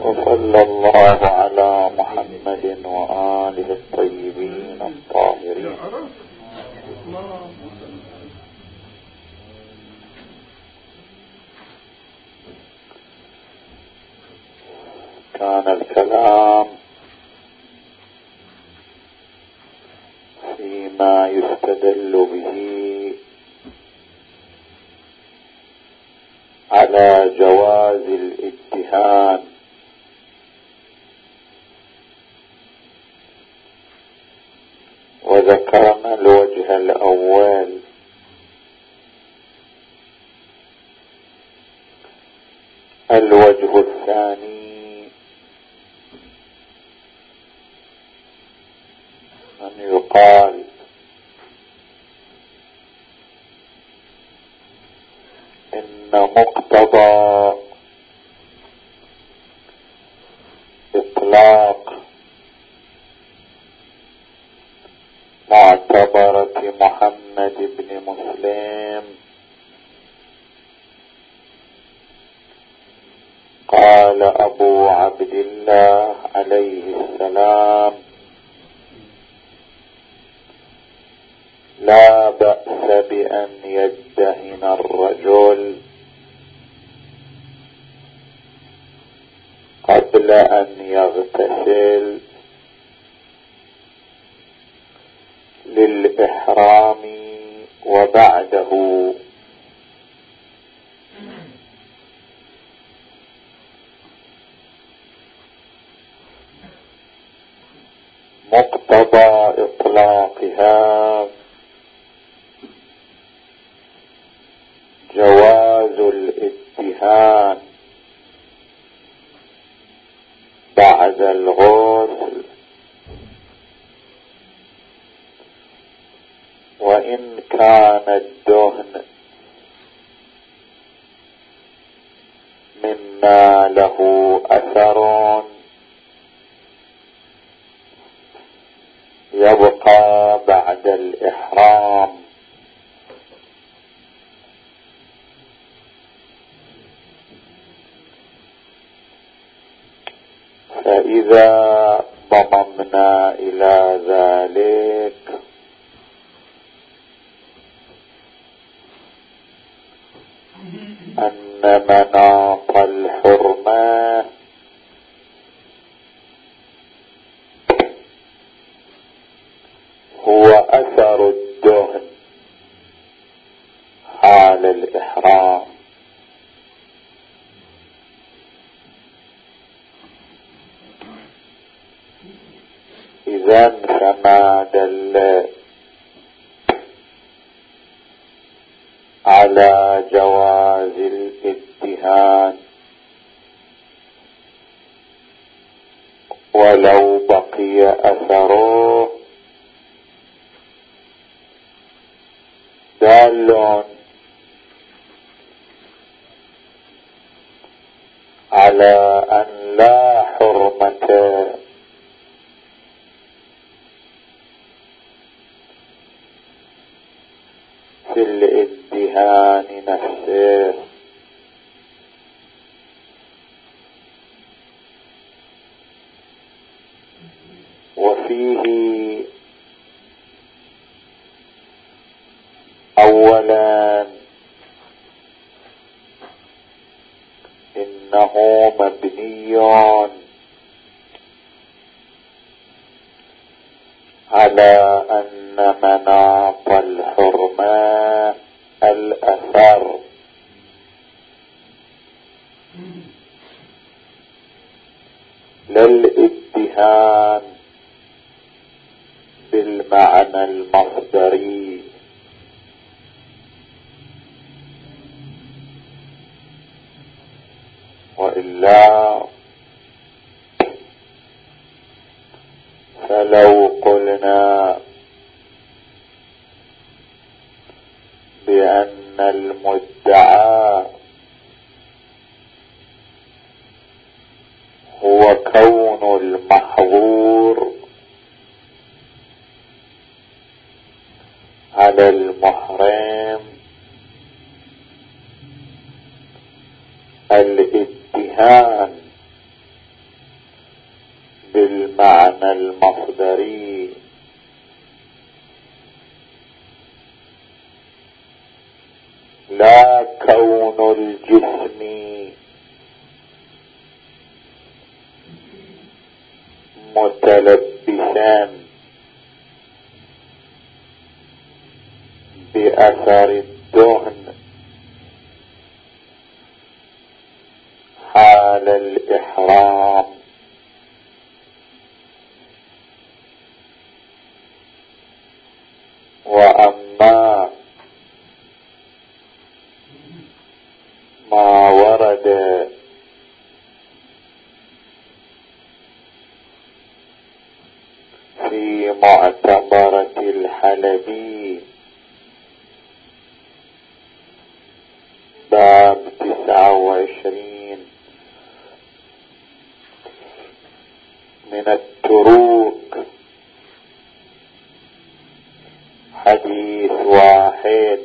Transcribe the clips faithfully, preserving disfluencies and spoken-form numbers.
وصلى الله على محمد وآله الطيبين الطاهرين. كان الكلام فيما يستدل به على جواز الادهان وذكرنا الوجه الأول. الوجه الثاني أن يقال إن مقتضى إطلاق معتبرة محمد بن مسلم قال أبو عبد الله عليه السلام: لا بأس بأن يدهن الرجل قبل أن يغتسل للإحرام وبعده. مقتضى إطلاقها جواز الادهان بعد الغسل، وإن كان الدهن مما له أثر يبقى بعد الإحرام. فإذا ضممنا إلى ذلك أن مناط الحرمة هو أثر الدهن حال الإحرام. إذن فما دل على جواز الادهان ولو بقي أثره دال على أن لا حرمة في الادهان نفسه. وفيه أولا إنه مبني على أن مناط الحرمة الأثر، للادهان بالمعنى المصدري. وإلا فلو قلنا بأن المدعى هو كون المحظور على المحرم الادهان بالمعنى المصدري، لا كون الجسم متلبسا بأثر الدهن حال الإحرام، وأما ما ورد في معتبرة الحلبي باب تسعة وعشرين من التروك، حديث واحد: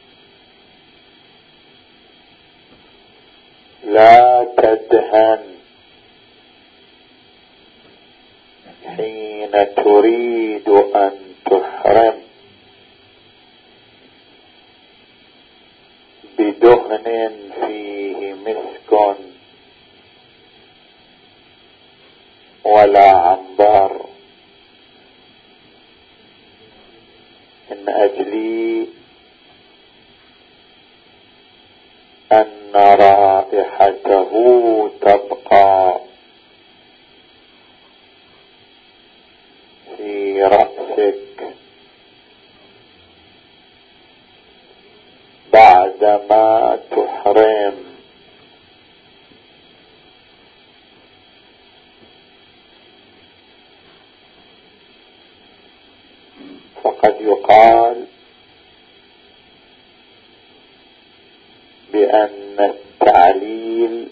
لا تدهن حين تريد أن تحرم بدهن فيه مسك ولا عنبر، من أجل أن رائحته تبقى في رأسك بعدما تحرم. فقد يقال بأن التعليل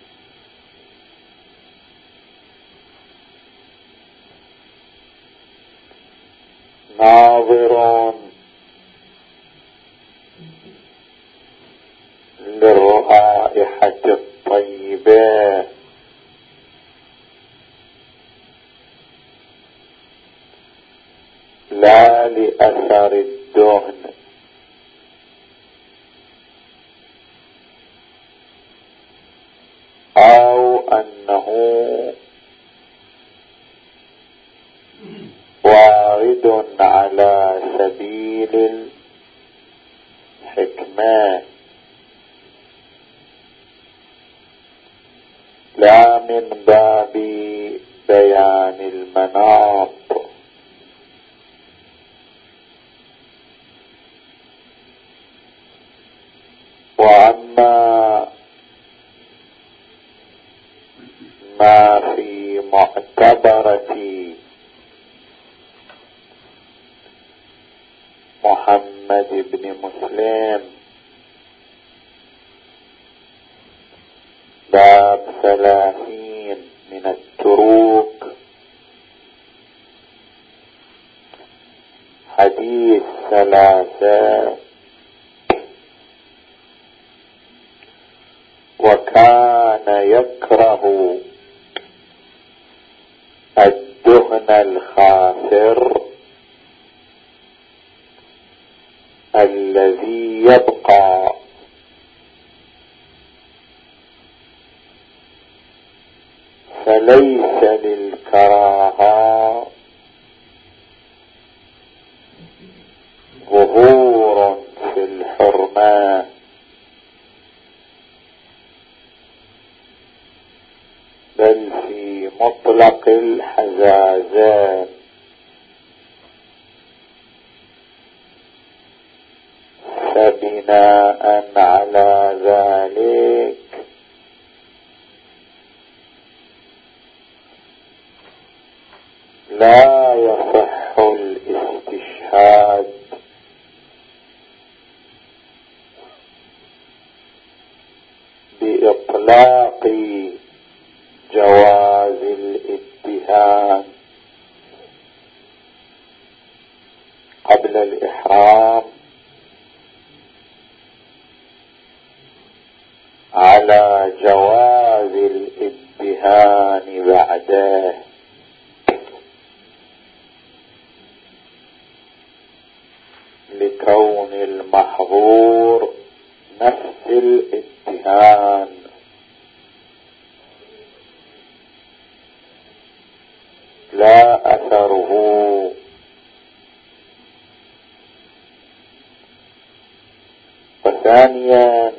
ناظر للرائحة الطيبة لا لأثر الدهن، أو أنه وارد على سبيل الحكمة لا من باب بيان المناط. وأما ما في معتبرة محمد بن مسلم باب ثلاثين من التروك، حديث ثلاثة: وكان يكره الدهن الخاسر الذي يبقى فليس للكراهة ظهور في الحرمة، بل في مطلق الحزازات، فبناء على ذلك لا يصح الاستشهاد بإطلاق جواز الادهان قبل الإحرام على جواز الادهان بعده، المحظور نفس الادهان. لا أثره. وثانيا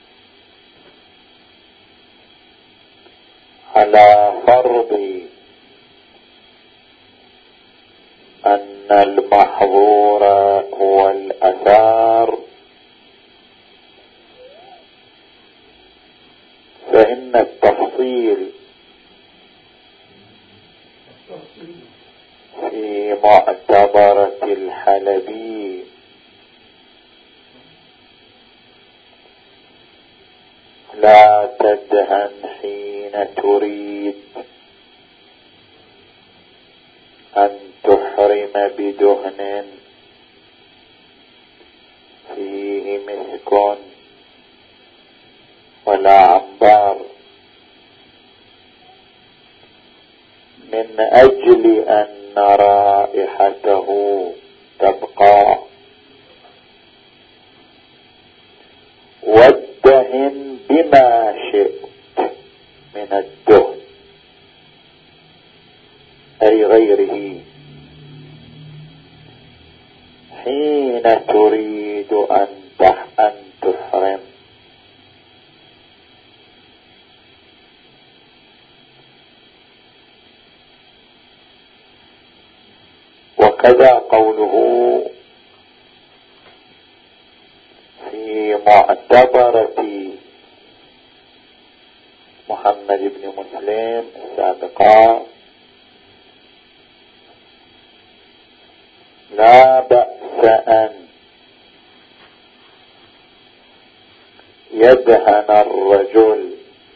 على فرض أن المحظور هو الأثار، فإن التفصيل في معتبرة الحلبي لا تدهن حين تريد أن تحرم بدهن فيه مسك ولا عنبر، من أجل أن رائحته تبقى. وادهن بما شئت من الدهن أي غيره حين تريد أن تحرم. وكذا قوله في معتبرة محمد بن مسلم السابقة: لا بأس أن يدهن الرجل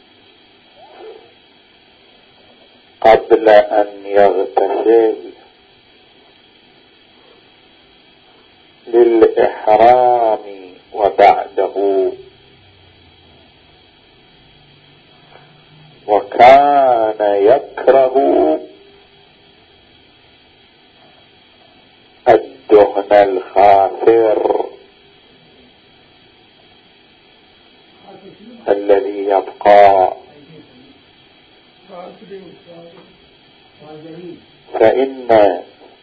قبل أن يغتسل للإحرام وبعده، وكان يكره الدهن الخافر الذي يبقى، فإن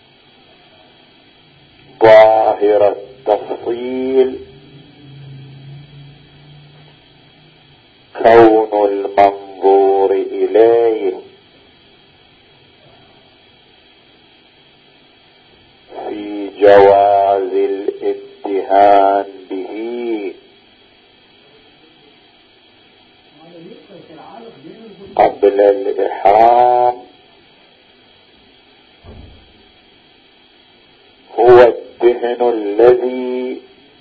ظاهر التفصيل كون المنظور إليه في جواز الادهان به قبل الإحرام هو الدهن الذي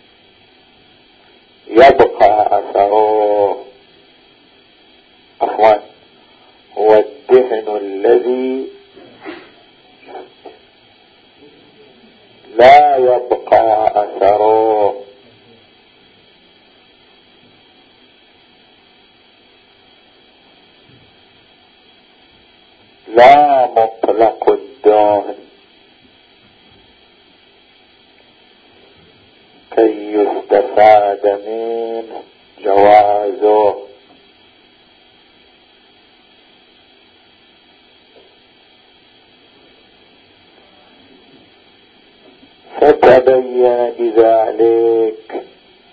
يبقى أثره. أخوان، هو الدهن الذي لا يبقى أثره، لا مطلق الدهن كي يستفاد منه جوازه. فتبين بذلك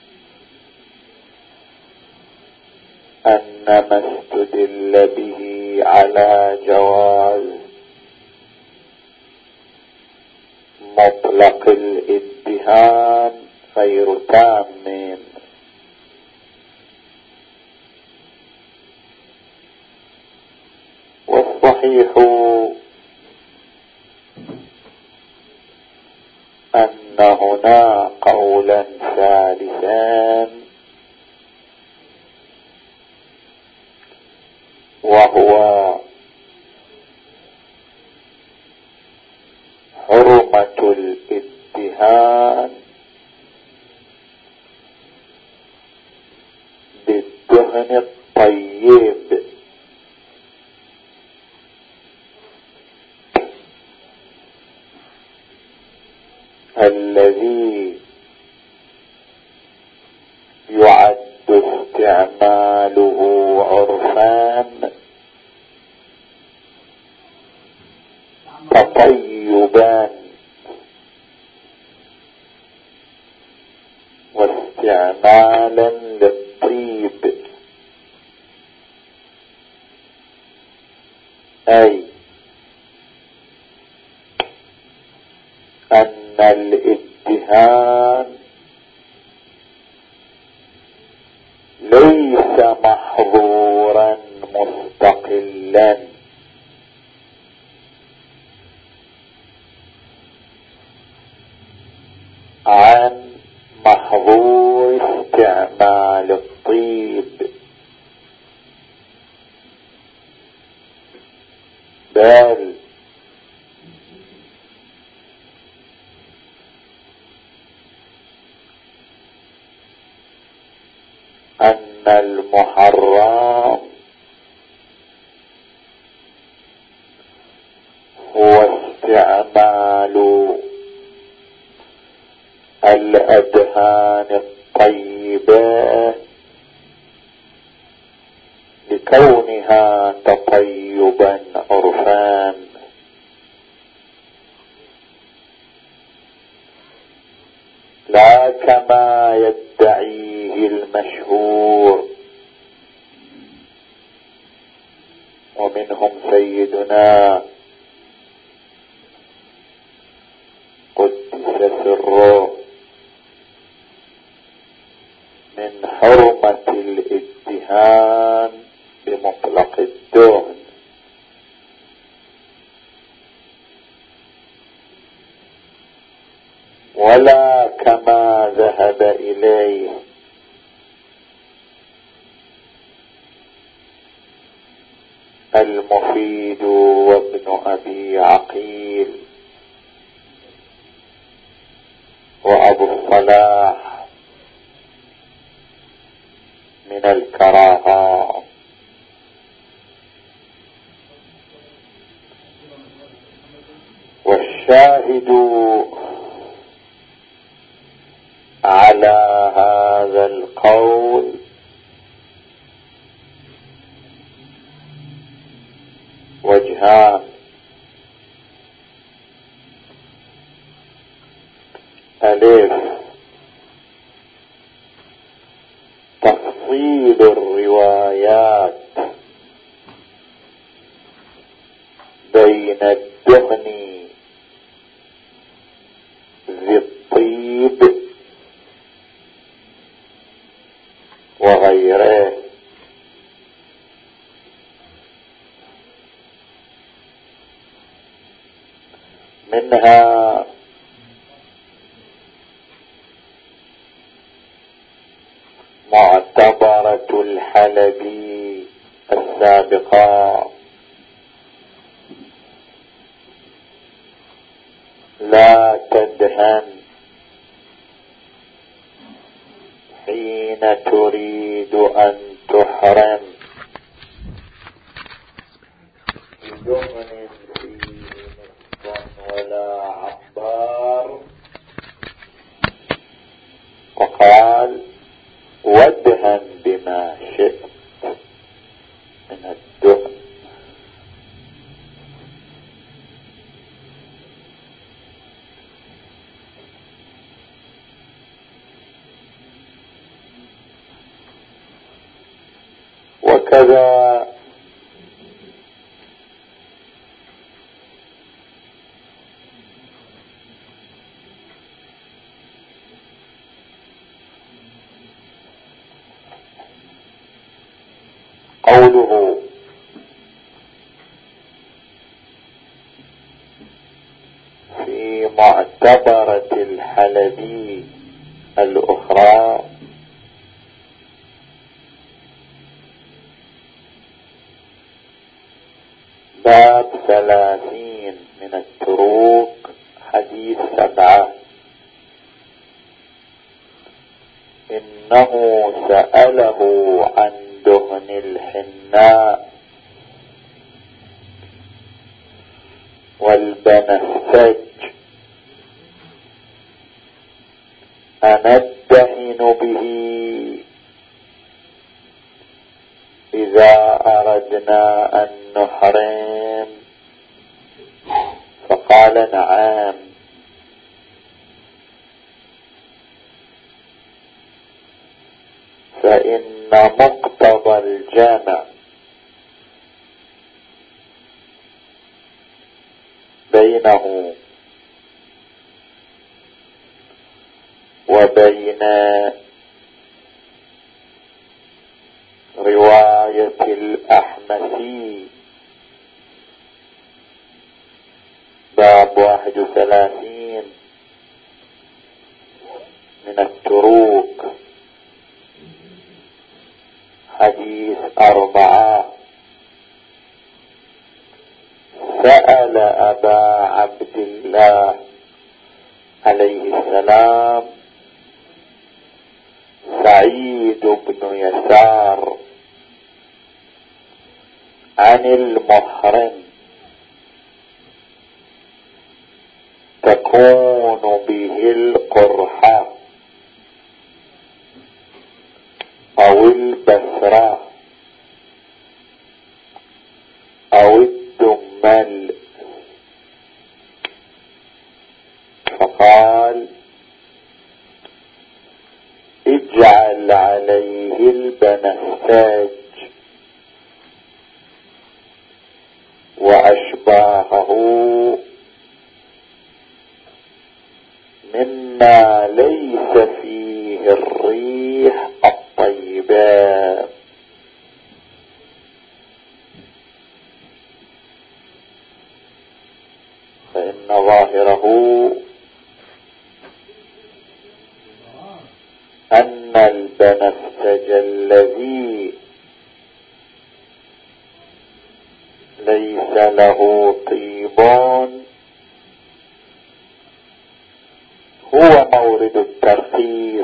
أن ما استدل به على جواز مطلق الادهان غير تام، والصحيح أن هنا قولا ثالثا، وهو حرمة الادهان بالدهن الطيب الذي واستعماله عرفان تطيبان واستعمالا للطيب، أي أن الادهان ليس محظورا مستقلا عن محظور استعمال الطيب، بل أن المحرم هو استعمال الأدهان الطيبة لكونها تطيبا عرفان، لا كما يدعيه المشهور، ومنهم سيدنا قدس سره من حرمة الادهان بمطلق الدهن، ولا كما ذهب إليه المفيد وابن أبي عقيل وأبو الصلاح من الكراهة. والشاهد على هذا القول وجهان: ألف، تفصيل الروايات بين الدهن ذي الطيب وغيره، منها معتبرة الحلبي السابقة: لا تدهن حين تريد أن تحرم بدهن فيه مسك ولا عبار، وقال: وادهن بما شئت من الدهن. وكذا قوله: في معتبرة الحلبي الأخرى، باب ثلاثين من التروك، حديث سبعة: إنه سأله عن دهن الحناء والبنفسج أندهن به أمرنا أن نحرم؟ فقال نعم. فإن مقتضى الجمع بينه وبين رواية الأحمسي باب واحد وثلاثين من التروك حديث أربعة، سأل أبا عبد الله عليه السلام سعيد بن يسار عن المحرم تكون به القرحة أو البسرة أو الدمل، فقال اجعل عليه البنفسج وأشباهه مما ليس فيه الريح الطيبة. فإن ظاهره أن البنفسج الذي ليس له طيبان هو مورد الترخيص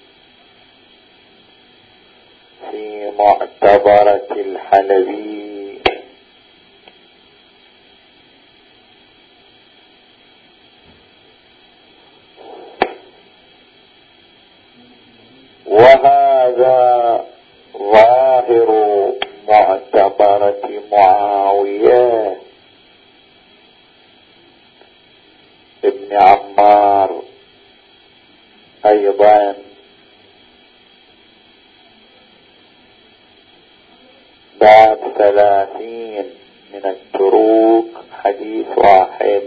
في معتبرة الحلبي. وهذا ظاهر معتبرة معاوية ابن عمار أيضا باب ثلاثين من التروك حديث واحد،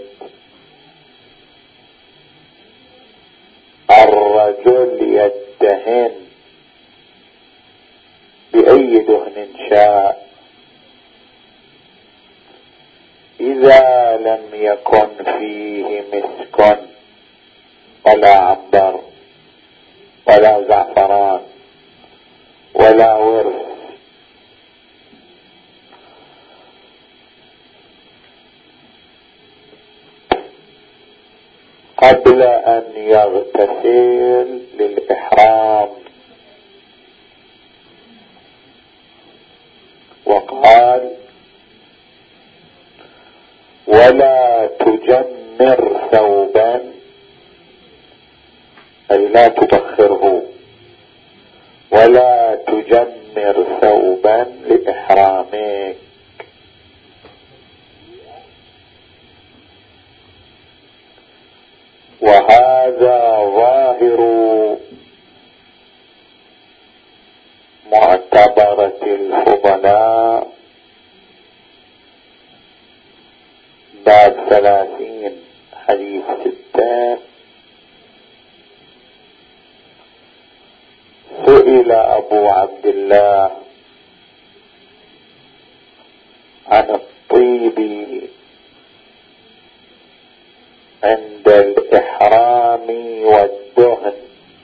الرجل يدهن بأي دهن شاء إذا لم يكن فيه مسك ولا عنبر ولا زعفران ولا ورس، قبل أن يغتسل للإحرام. وقال ولا تجمر ثوبا أي لا تبخره، ولا تجمر ثوبا لإحرامك. وهذا ظاهر معتبرة الفضلاء باب ثلاثين حديث ستة، سئل أبو عبد الله عن الطيب عند الإحرام والدهن،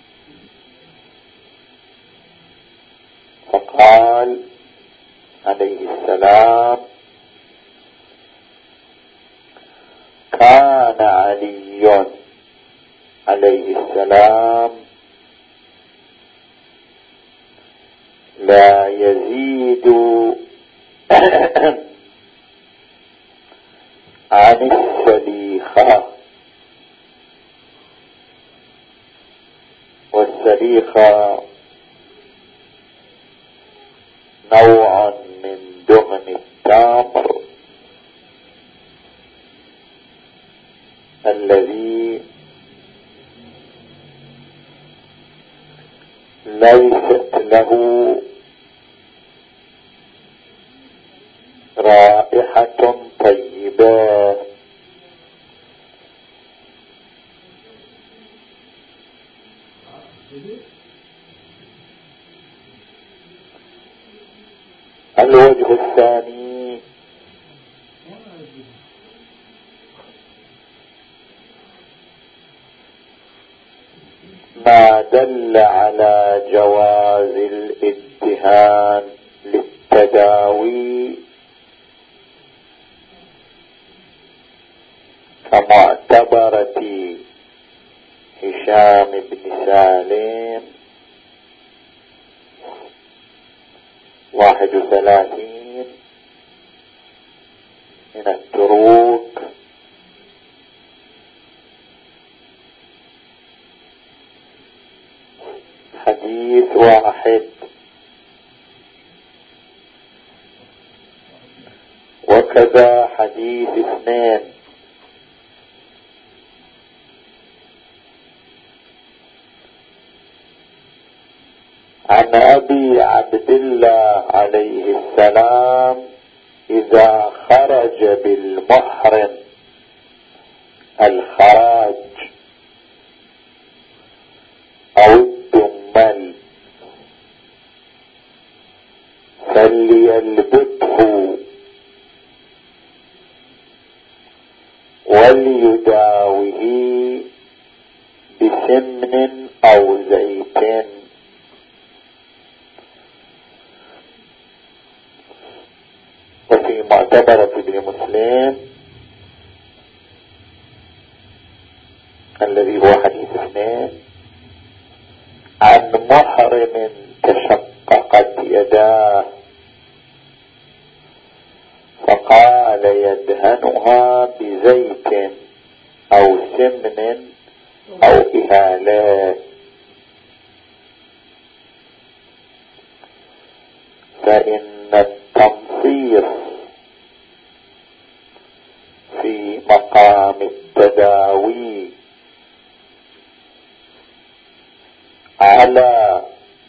فقال عليه السلام كان علي عليه السلام لا يزيد عن السليخة، والسليخة نوع من دهن الذي ليست له رائحة طيبة، الوجه الثاني ما دل على جواز الادهان للتداوي كمعتبرة هشام بن سالم واحد وثلاثين من التروك، حديث واحد، وكذا حديث اثنين عن أبي عبد الله عليه السلام إذا خرج بالمحرم الخراج أو الدمل فليلبسه وليداوه بسمن أو زيت. وفي معتبرة ابن مسلم الذي هو حديث اثنين عن محرم تشققت يداه فقال يدهنها بزيت أو سمن أو إهالات، فإن التنصيص في مقام التداوي على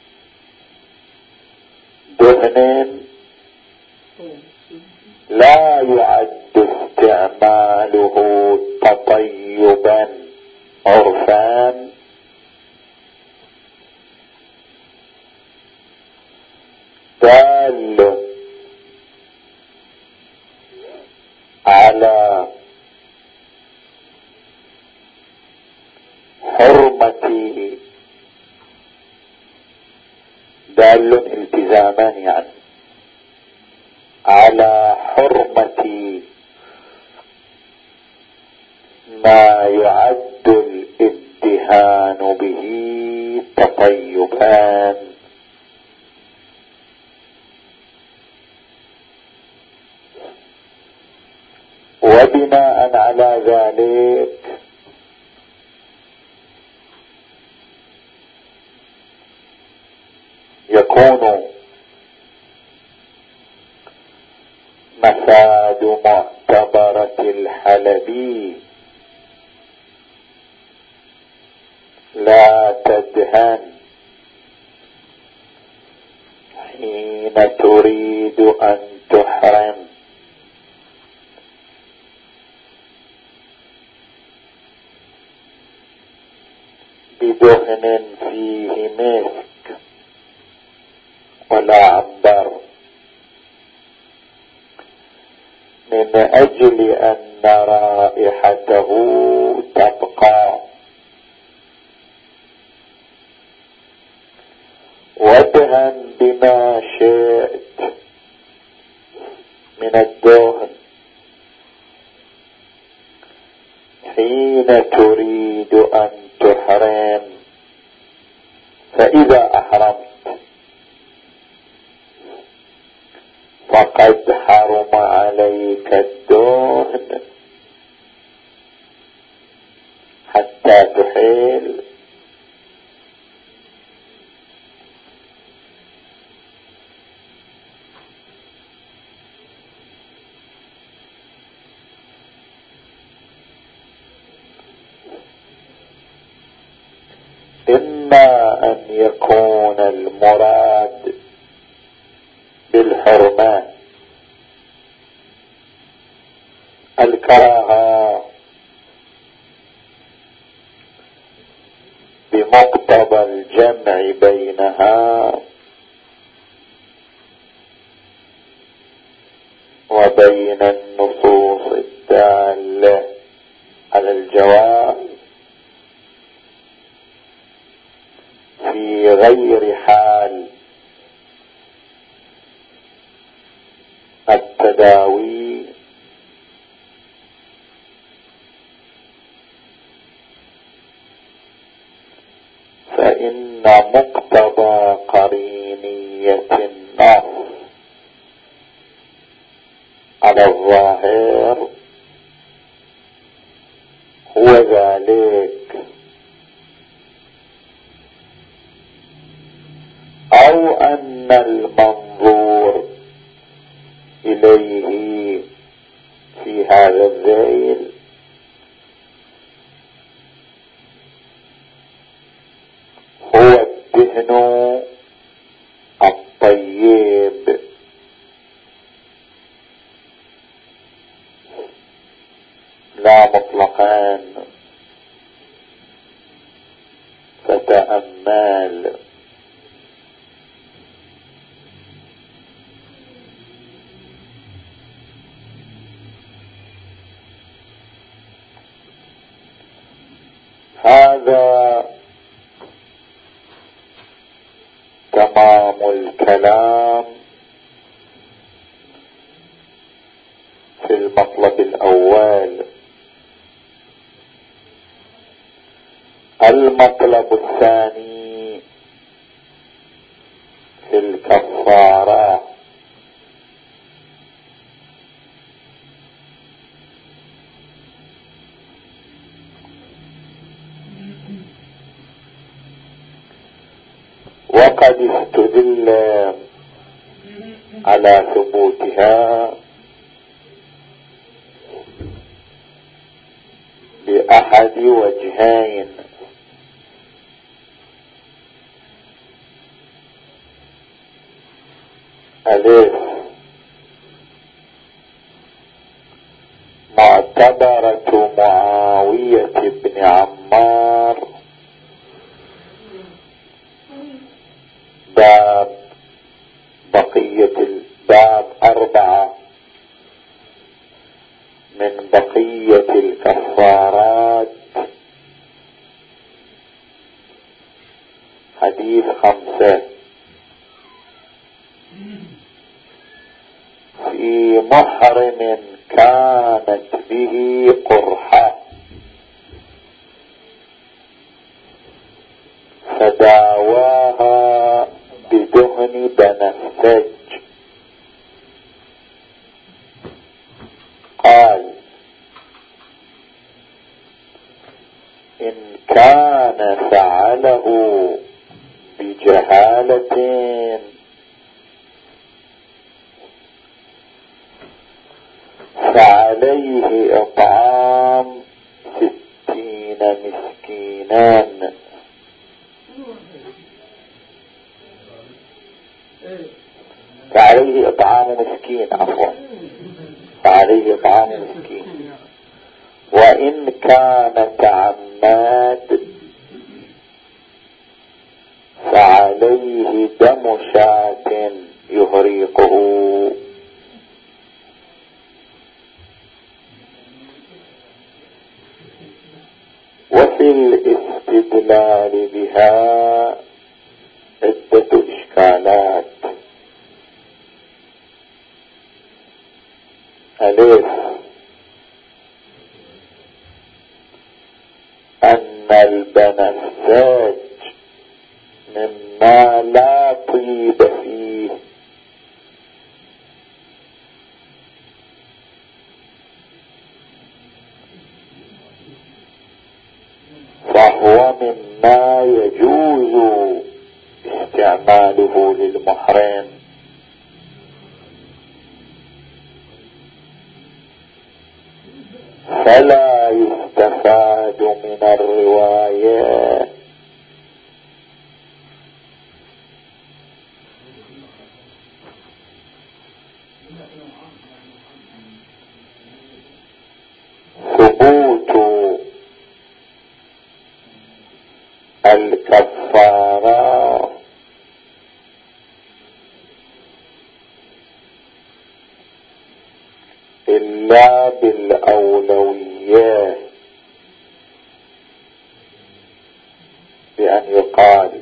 دهن لا يعد استعماله تطيبا عرفان دال على حرمة، دال التزاما يعني على حرمة ما يعد الادهان به تطيبان. وبناء على ذلك يكون مفاد معتبرة الحلبي لا تدهن حين تريد أن تحرم بدهن فيه مسك ولا عنبر، من أجل أن رائحته تبقى، وادهن بما شئت من الدهن حين تريد أن تحرم، فإذا أحرمت فقد حرم عليك الدهن حتى تحل. يكون المراد بالحرمة الكراهة بمقتضى الجمع بينها وبين النصوص الدالة على الجواز في غير حال التداوي فإن مقتضى قرينية النص على الظاهر هو ذلك، أو أن المنظور إليه في هذا الذيل هو الدهن الطيب لا مطلقان. فتأمل هذا تمام الكلام في المطلب الأول. المطلب الثاني في الكفارة. وقد استدل على ثبوتها بأحد وجهين: ألف معتبرة معاوية بن عمار باب بقية الباب أربعة من بقية الكفارات حديث خمسة في محرم كانت به قرحة فداواها بدهن بنفسج. قال: إن كان فعله بجهالة فعليه إطعام ستين مسكينا. فعليه إطعام مسكين عفوا فعليه إطعام مسكين. وإن كان تعماد فعليه دم شاة يهريقه. وفي الاستدلال بها عدة إشكالات: ألف أن البنفسج مما لا طيب فيه، فهو مما يجوز استعماله للمحرم، فلا يستفاد من الرواية بالأولوية بأن يقال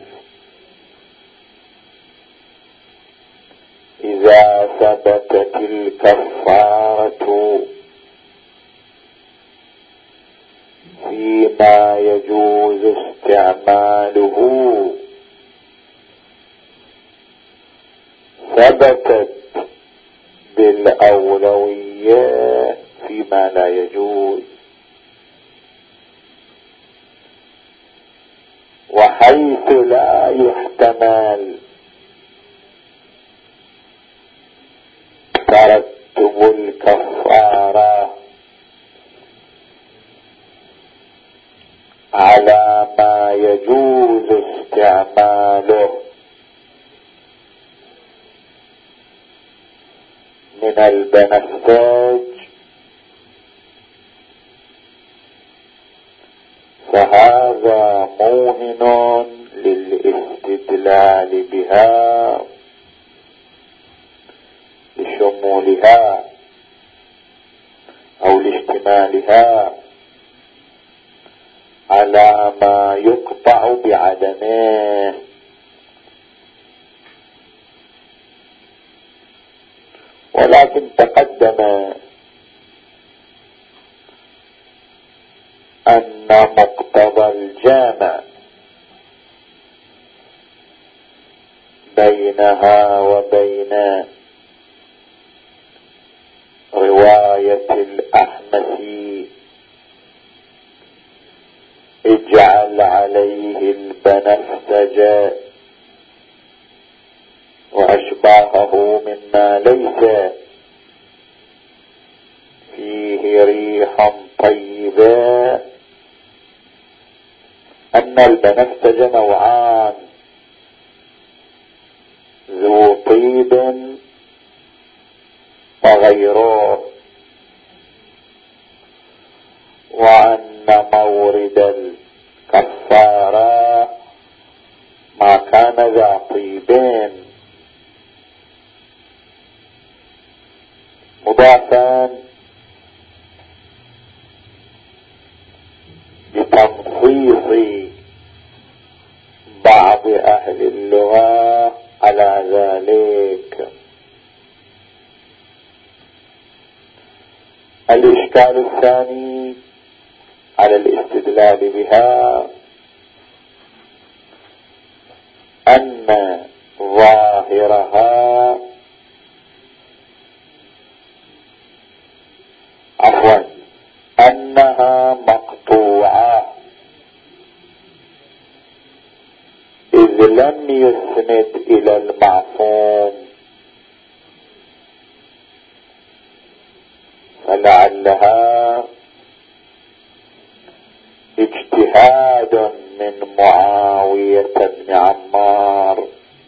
إذا ثبتت الكفارة فيما يجوز استعماله ثبتت بالأولوية فيما لا يجوز، وحيث لا يحتمل ترتب الكفارة على ما يجوز استعماله من البنفسج، فهذا موهن للاستدلال بها لشمولها أو لاشتمالها على ما يقطع بعدمه. ولكن تقدم أن مقتضى الجامع بينها وبين رواية الأحمسي اجعل عليه البنفسج وأشباهه مما ليس فيه ريح طيبة، أن البنفسج نوعان، ذو طيب وغيره، وأن مورد الكفارة ما كان ذا طيبين مضافا بتنصيص بعض أهل اللغة على ذلك. الإشكال الثاني على الاستدلال بها أن ظاهرها عفوا أنها مقطوعة، إذ لم يسند إلى المعصوم، فلعلها اجتهاد من معاوية بن عمار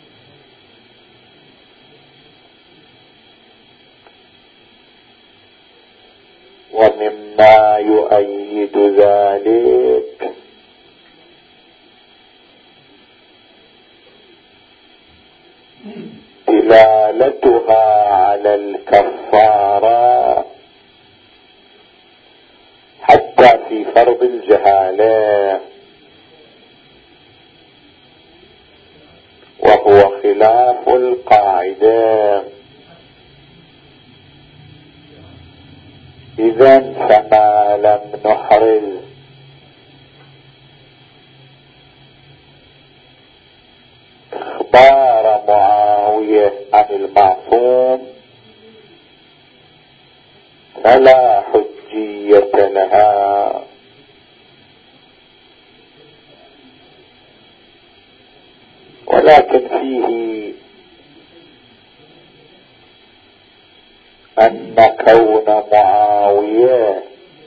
ومما يؤيد ذلك دلالتها على الكفارة حتى في فرض الجهالة، وهو خلاف القاعدة. إذن فما لم نحرز إخبار معاوية عن المعصوم فلا حجية لها، ولكن فيه أن كون معاوية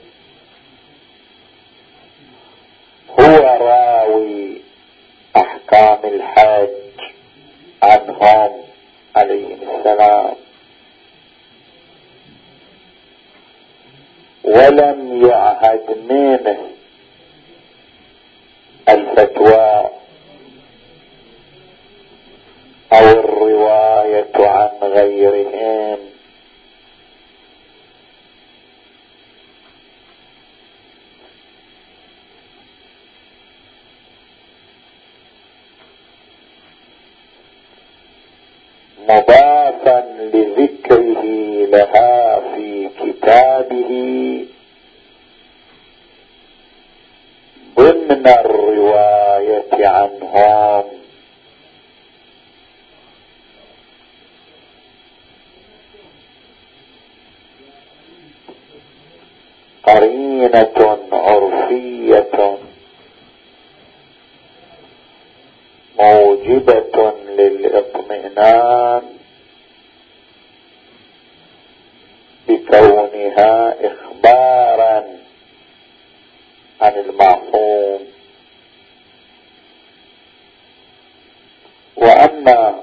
هو راوي أحكام الحج عنهم عليهم السلام ولم يعهد منه الفتوى أو الرواية عن غيرهم، مضافا لذكره لها في كتابه ضمن الرواية عنهم. قرينة عرفية موجبة للإطمئنان بكونها إخبارا عن المعصوم. وأما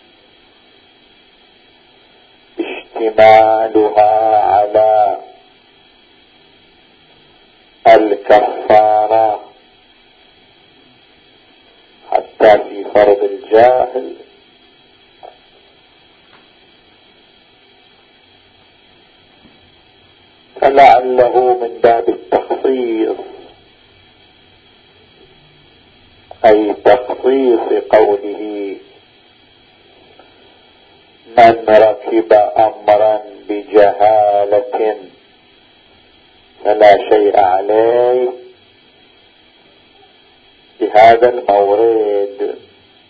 اشتمالها على الكفارة حتى في فرض الجاهل فلعله من باب التخصيص، أي تخصيص قوله من ركب أمرا بجهالة فلا شيء عليه بهذا المورد،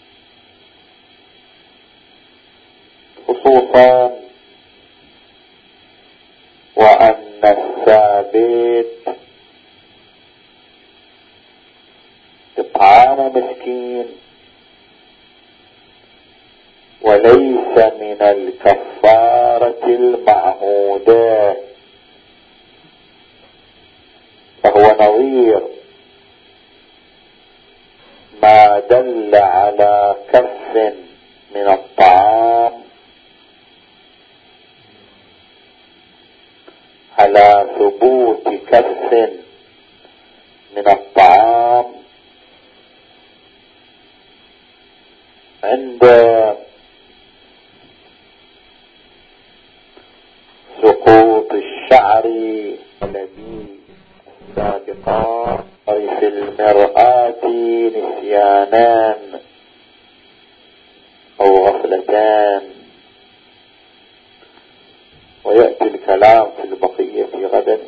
خصوصا وأن الثابت إطعام مسكين وليس من الكفارة المعهودة، فهو نظير ما دل على كف من الطعام على ثبوت كف من الطعام عند سقوط الشعر الذي السابقات في المرآة نسيانان أو غفلتان، ويأتي الكلام في البقية غدا